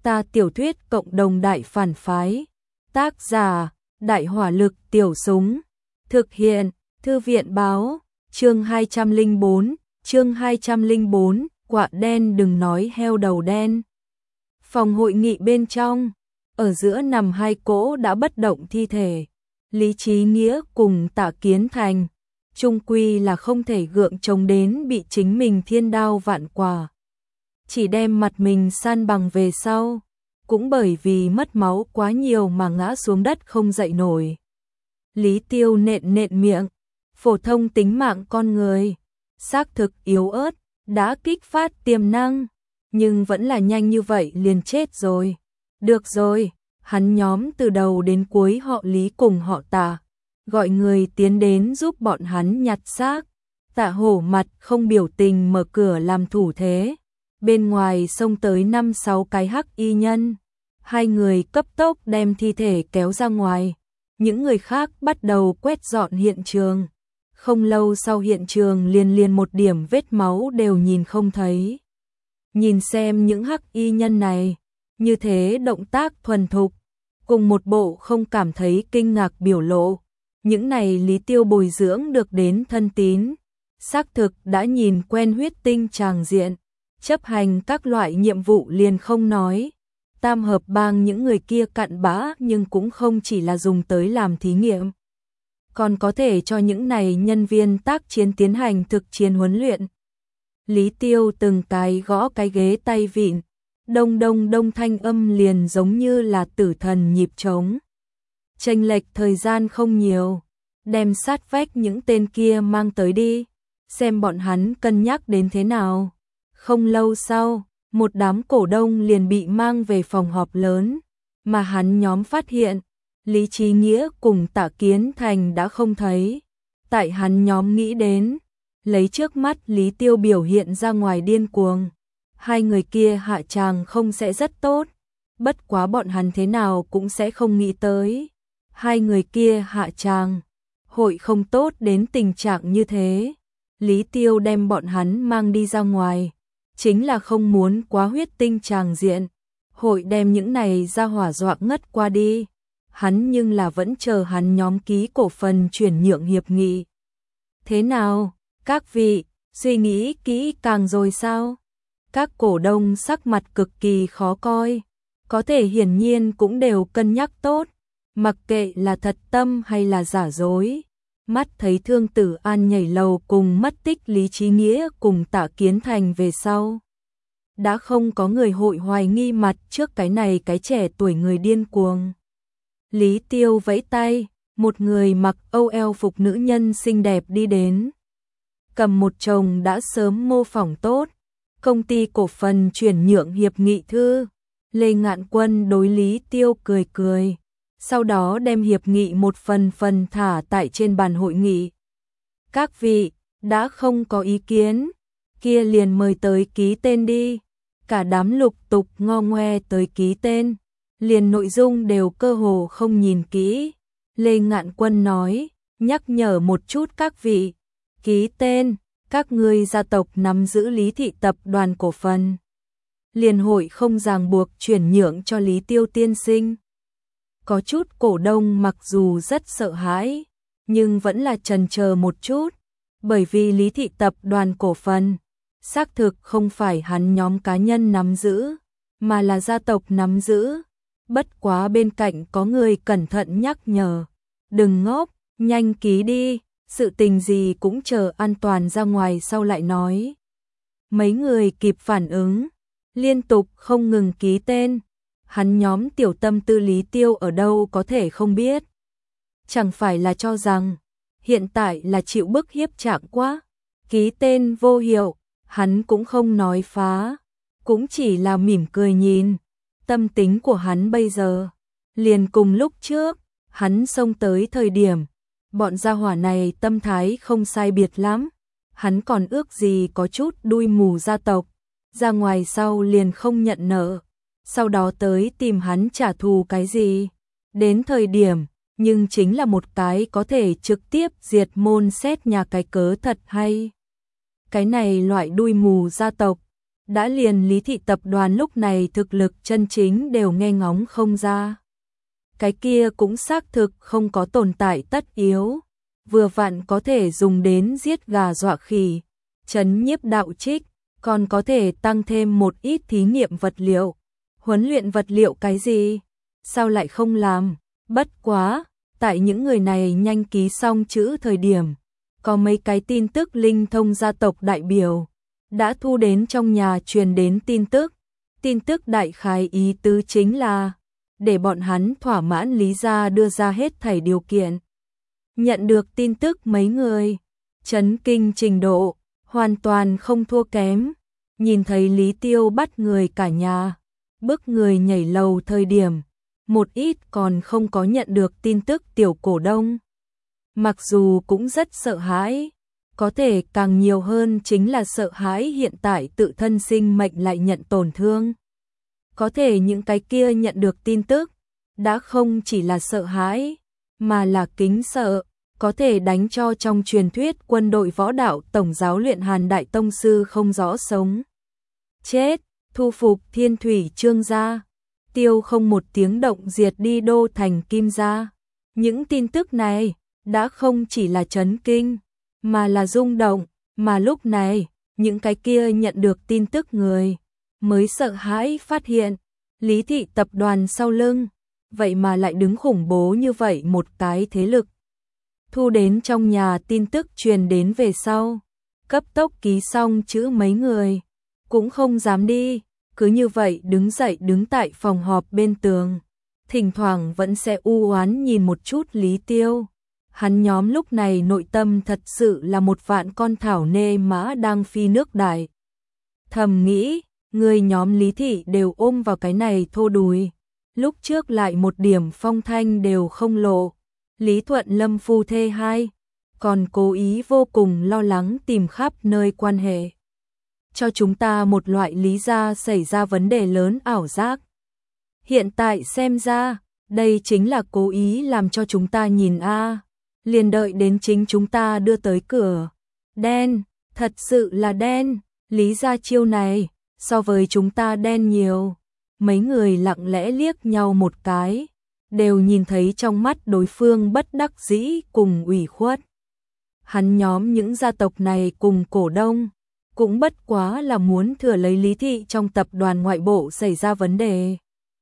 Ta tiểu thuyết cộng đồng đại phản phái. Tác giả: Đại hỏa lực tiểu súng. Thực hiện: Thư viện báo. Chương 204, quạ đen đừng nói heo đầu đen. Phòng hội nghị bên trong, ở giữa nằm hai cỗ đã bất động thi thể. Lý Chí Nghĩa cùng Tạ Kiến Thành, chung quy là không thể gượng chống đến bị chính mình thiên đao vạn quả. Chỉ đem mặt mình san bằng về sau, cũng bởi vì mất máu quá nhiều mà ngã xuống đất không dậy nổi. Lý Tiêu nện miệng, phổ thông tính mạng con người, xác thực yếu ớt, đã kích phát tiềm năng, nhưng vẫn là nhanh như vậy liền chết rồi. Được rồi, hắn nhóm từ đầu đến cuối họ Lý cùng họ Tạ, gọi người tiến đến giúp bọn hắn nhặt xác. Tạ Hổ mặt không biểu tình mở cửa làm thủ thế. Bên ngoài xông tới 5-6 cái hắc y nhân. Hai người cấp tốc đem thi thể kéo ra ngoài. Những người khác bắt đầu quét dọn hiện trường. Không lâu sau hiện trường liền một điểm vết máu đều nhìn không thấy. Nhìn xem những hắc y nhân này, như thế động tác thuần thục, cùng một bộ không cảm thấy kinh ngạc biểu lộ. Những này Lý Tiêu bồi dưỡng được đến thân tín, xác thực đã nhìn quen huyết tinh tràng diện, chấp hành các loại nhiệm vụ liền không nói. Tam hợp bang những người kia cặn bã nhưng cũng không chỉ là dùng tới làm thí nghiệm, còn có thể cho những này nhân viên tác chiến tiến hành thực chiến huấn luyện. Lý Tiêu từng cái gõ cái ghế tay vịn, đông đông thanh âm liền giống như là tử thần nhịp trống. Chênh lệch thời gian không nhiều, đem sát vách những tên kia mang tới đi, xem bọn hắn cân nhắc đến thế nào. Không lâu sau, một đám cổ đông liền bị mang về phòng họp lớn, mà hắn nhóm phát hiện, Lý Chí Nghĩa cùng Tạ Kiến Thành đã không thấy. Tại hắn nhóm nghĩ đến, lấy trước mắt Lý Tiêu biểu hiện ra ngoài điên cuồng, hai người kia hạ tràng không sẽ rất tốt, bất quá bọn hắn thế nào cũng sẽ không nghĩ tới. Hai người kia hạ tràng, hội không tốt đến tình trạng như thế. Lý Tiêu đem bọn hắn mang đi ra ngoài, chính là không muốn quá huyết tinh tràng diện, hội đem những này ra hỏa dọa ngất qua đi. Hắn nhưng là vẫn chờ hắn nhóm ký cổ phần chuyển nhượng hiệp nghị. Thế nào, các vị, suy nghĩ kỹ càng rồi sao? Các cổ đông sắc mặt cực kỳ khó coi, có thể hiển nhiên cũng đều cân nhắc tốt, mặc kệ là thật tâm hay là giả dối. Mắt thấy Thương Tử An nhảy lầu cùng mất tích Lý Chí Nghĩa cùng Tạ Kiến Thành về sau, đã không có người hội hoài nghi mặt trước cái này cái trẻ tuổi người điên cuồng. Lý Tiêu vẫy tay, một người mặc OL phục nữ nhân xinh đẹp đi đến, cầm một chồng đã sớm mô phỏng tốt công ty cổ phần chuyển nhượng hiệp nghị thư. Lê Ngạn Quân đối Lý Tiêu cười cười, sau đó đem hiệp nghị một phần thả tại trên bàn hội nghị. Các vị đã không có ý kiến, kia liền mời tới ký tên đi. Cả đám lục tục ngo ngoe tới ký tên, liền nội dung đều cơ hồ không nhìn kỹ. Lê Ngạn Quân nói, nhắc nhở một chút các vị, ký tên, các ngươi gia tộc nắm giữ Lý thị tập đoàn cổ phần, liền hội không ràng buộc chuyển nhượng cho Lý Tiêu tiên sinh. Có chút cổ đông mặc dù rất sợ hãi, nhưng vẫn là chần chờ một chút, bởi vì Lý thị tập đoàn cổ phần xác thực không phải hắn nhóm cá nhân nắm giữ, mà là gia tộc nắm giữ. Bất quá bên cạnh có người cẩn thận nhắc nhở, đừng ngốc, nhanh ký đi, sự tình gì cũng chờ an toàn ra ngoài sau lại nói. Mấy người kịp phản ứng, liên tục không ngừng ký tên. Hắn nhóm tiểu tâm tư Lý Tiêu ở đâu có thể không biết. Chẳng phải là cho rằng hiện tại là chịu bức hiếp trạng quá. Ký tên vô hiệu, hắn cũng không nói phá, cũng chỉ là mỉm cười nhìn. Tâm tính của hắn bây giờ liền cùng lúc trước hắn xông tới thời điểm, bọn gia hỏa này tâm thái không sai biệt lắm. Hắn còn ước gì có chút đuôi mù gia tộc, ra ngoài sau liền không nhận nợ, sau đó tới tìm hắn trả thù cái gì. Đến thời điểm, nhưng chính là một cái có thể trực tiếp diệt môn xét nhà cái cớ thật hay. Cái này loại đuôi mù gia tộc, đã liền Lý Thị tập đoàn lúc này thực lực chân chính đều nghe ngóng không ra. Cái kia cũng xác thực không có tồn tại tất yếu, vừa vặn có thể dùng đến giết gà dọa khỉ, trấn nhiếp đạo trích, còn có thể tăng thêm một ít thí nghiệm vật liệu. Huấn luyện vật liệu cái gì? Sao lại không làm? Bất quá, tại những người này nhanh ký xong chữ thời điểm, có mấy cái tin tức linh thông gia tộc đại biểu đã thu đến trong nhà truyền đến tin tức. Tin tức đại khái ý tứ chính là để bọn hắn thỏa mãn Lý gia đưa ra hết thảy điều kiện. Nhận được tin tức mấy người chấn kinh trình độ hoàn toàn không thua kém, nhìn thấy Lý Tiêu bắt người cả nhà bức người nhảy lầu thời điểm, một ít còn không có nhận được tin tức tiểu cổ đông. Mặc dù cũng rất sợ hãi, có thể càng nhiều hơn chính là sợ hãi hiện tại tự thân sinh mệnh lại nhận tổn thương. Có thể những cái kia nhận được tin tức, đã không chỉ là sợ hãi, mà là kính sợ, có thể đánh cho trong truyền thuyết quân đội võ đạo tổng giáo luyện Hàn Đại Tông Sư không rõ sống chết, thu phục Thiên Thủy Trương gia, tiêu không một tiếng động diệt đi Đô Thành Kim gia. Những tin tức này đã không chỉ là chấn kinh, mà là rung động, mà lúc này, những cái kia nhận được tin tức người mới sợ hãi phát hiện, Lý Thị tập đoàn sau lưng, vậy mà lại đứng khủng bố như vậy một cái thế lực. Thu đến trong nhà tin tức truyền đến về sau, cấp tốc ký xong chữ mấy người, cũng không dám đi, cứ như vậy đứng dậy đứng tại phòng họp bên tường, thỉnh thoảng vẫn sẽ u oán nhìn một chút Lý Tiêu. Hắn nhóm lúc này nội tâm thật sự là một vạn con thảo nê mã đang phi nước đại. Thầm nghĩ, người nhóm Lý Thị đều ôm vào cái này thô đùi, lúc trước lại một điểm phong thanh đều không lộ. Lý Thuận Lâm phu thê hai, còn cố ý vô cùng lo lắng tìm khắp nơi quan hệ. Cho chúng ta một loại lý ra xảy ra vấn đề lớn ảo giác. Hiện tại xem ra, đây chính là cố ý làm cho chúng ta nhìn liền đợi đến chính chúng ta đưa tới cửa. Đen, thật sự là đen, Lý ra chiêu này, so với chúng ta đen nhiều. Mấy người lặng lẽ liếc nhau một cái, đều nhìn thấy trong mắt đối phương bất đắc dĩ cùng ủy khuất. Hắn nhóm những gia tộc này cùng cổ đông, cũng bất quá là muốn thừa lấy Lý Thị trong tập đoàn ngoại bộ xảy ra vấn đề.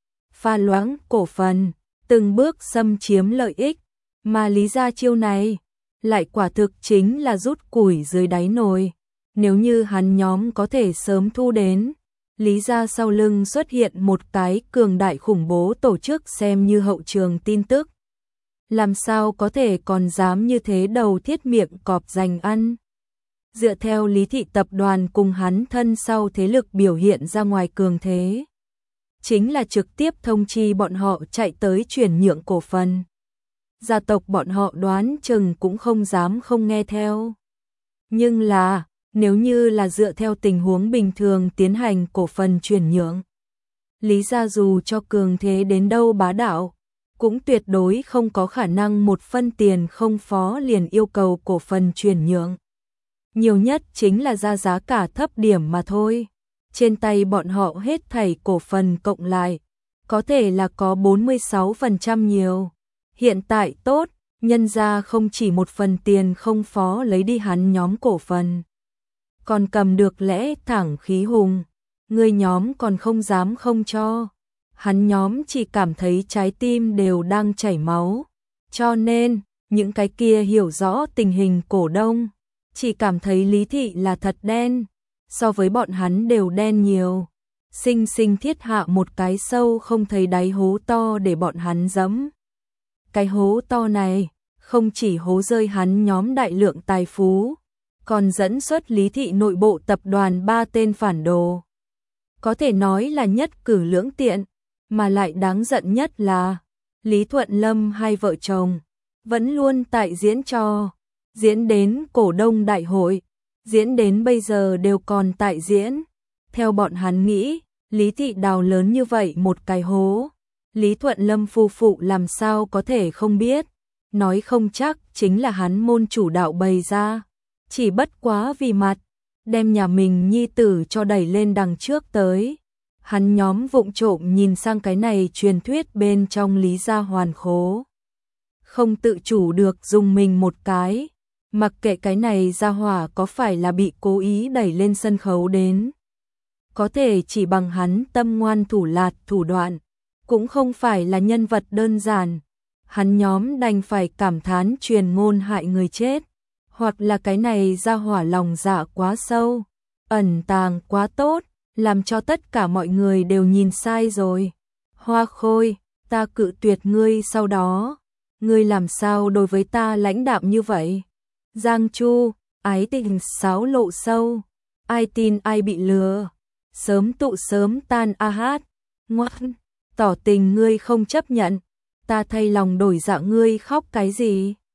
Pha loãng cổ phần, từng bước xâm chiếm lợi ích, mà Lý gia chiêu này, lại quả thực chính là rút củi dưới đáy nồi. Nếu như hắn nhóm có thể sớm thu đến, Lý gia sau lưng xuất hiện một cái cường đại khủng bố tổ chức xem như hậu trường tin tức. Làm sao có thể còn dám như thế đầu thiết miệng cọp dành ăn. Dựa theo Lý Thị tập đoàn cùng hắn thân sau thế lực biểu hiện ra ngoài cường thế, chính là trực tiếp thông chi bọn họ chạy tới chuyển nhượng cổ phần. Gia tộc bọn họ đoán chừng cũng không dám không nghe theo. Nhưng là, nếu như là dựa theo tình huống bình thường tiến hành cổ phần chuyển nhượng, Lý gia dù cho cường thế đến đâu bá đạo, cũng tuyệt đối không có khả năng một phân tiền không phó liền yêu cầu cổ phần chuyển nhượng. Nhiều nhất chính là ra giá cả thấp điểm mà thôi. Trên tay bọn họ hết thảy cổ phần cộng lại, có thể là có 46% nhiều. Hiện tại tốt, nhân ra không chỉ một phần tiền không phó lấy đi hắn nhóm cổ phần, còn cầm được lẽ thẳng khí hùng, người nhóm còn không dám không cho. Hắn nhóm chỉ cảm thấy trái tim đều đang chảy máu, cho nên, những cái kia hiểu rõ tình hình cổ đông, chỉ cảm thấy Lý Thị là thật đen, so với bọn hắn đều đen nhiều. Sinh sinh thiết hạ một cái sâu không thấy đáy hố to để bọn hắn dẫm. Cái hố to này, không chỉ hố rơi hắn nhóm đại lượng tài phú, còn dẫn xuất Lý Thị nội bộ tập đoàn 3 tên phản đồ. Có thể nói là nhất cử lưỡng tiện, mà lại đáng giận nhất là Lý Thuận Lâm hai vợ chồng vẫn luôn tại diễn trò, diễn đến cổ đông đại hội, diễn đến bây giờ đều còn tại diễn. Theo bọn hắn nghĩ, Lý Thị đào lớn như vậy một cái hố, Lý Thuận Lâm phu phụ làm sao có thể không biết, nói không chắc chính là hắn môn chủ đạo bày ra, chỉ bất quá vì mặt, đem nhà mình nhi tử cho đẩy lên đằng trước tới. Hắn nhóm vụng trộm nhìn sang cái này truyền thuyết bên trong Lý gia hoàn khố. Không tự chủ được dùng mình một cái, mặc kệ cái này gia hỏa có phải là bị cố ý đẩy lên sân khấu đến. Có thể chỉ bằng hắn tâm ngoan thủ lạt thủ đoạn, cũng không phải là nhân vật đơn giản. Hắn nhóm đành phải cảm thán truyền ngôn hại người chết, hoặc là cái này gia hỏa lòng dạ quá sâu, ẩn tàng quá tốt, làm cho tất cả mọi người đều nhìn sai rồi. Hoa Khôi, ta cự tuyệt ngươi sau đó, ngươi làm sao đối với ta lãnh đạm như vậy? Giang Chu, ái tình xáo lộ sâu, ai tin ai bị lừa, sớm tụ sớm tan a hát, ngoan, tỏ tình ngươi không chấp nhận, ta thay lòng đổi dạ ngươi khóc cái gì?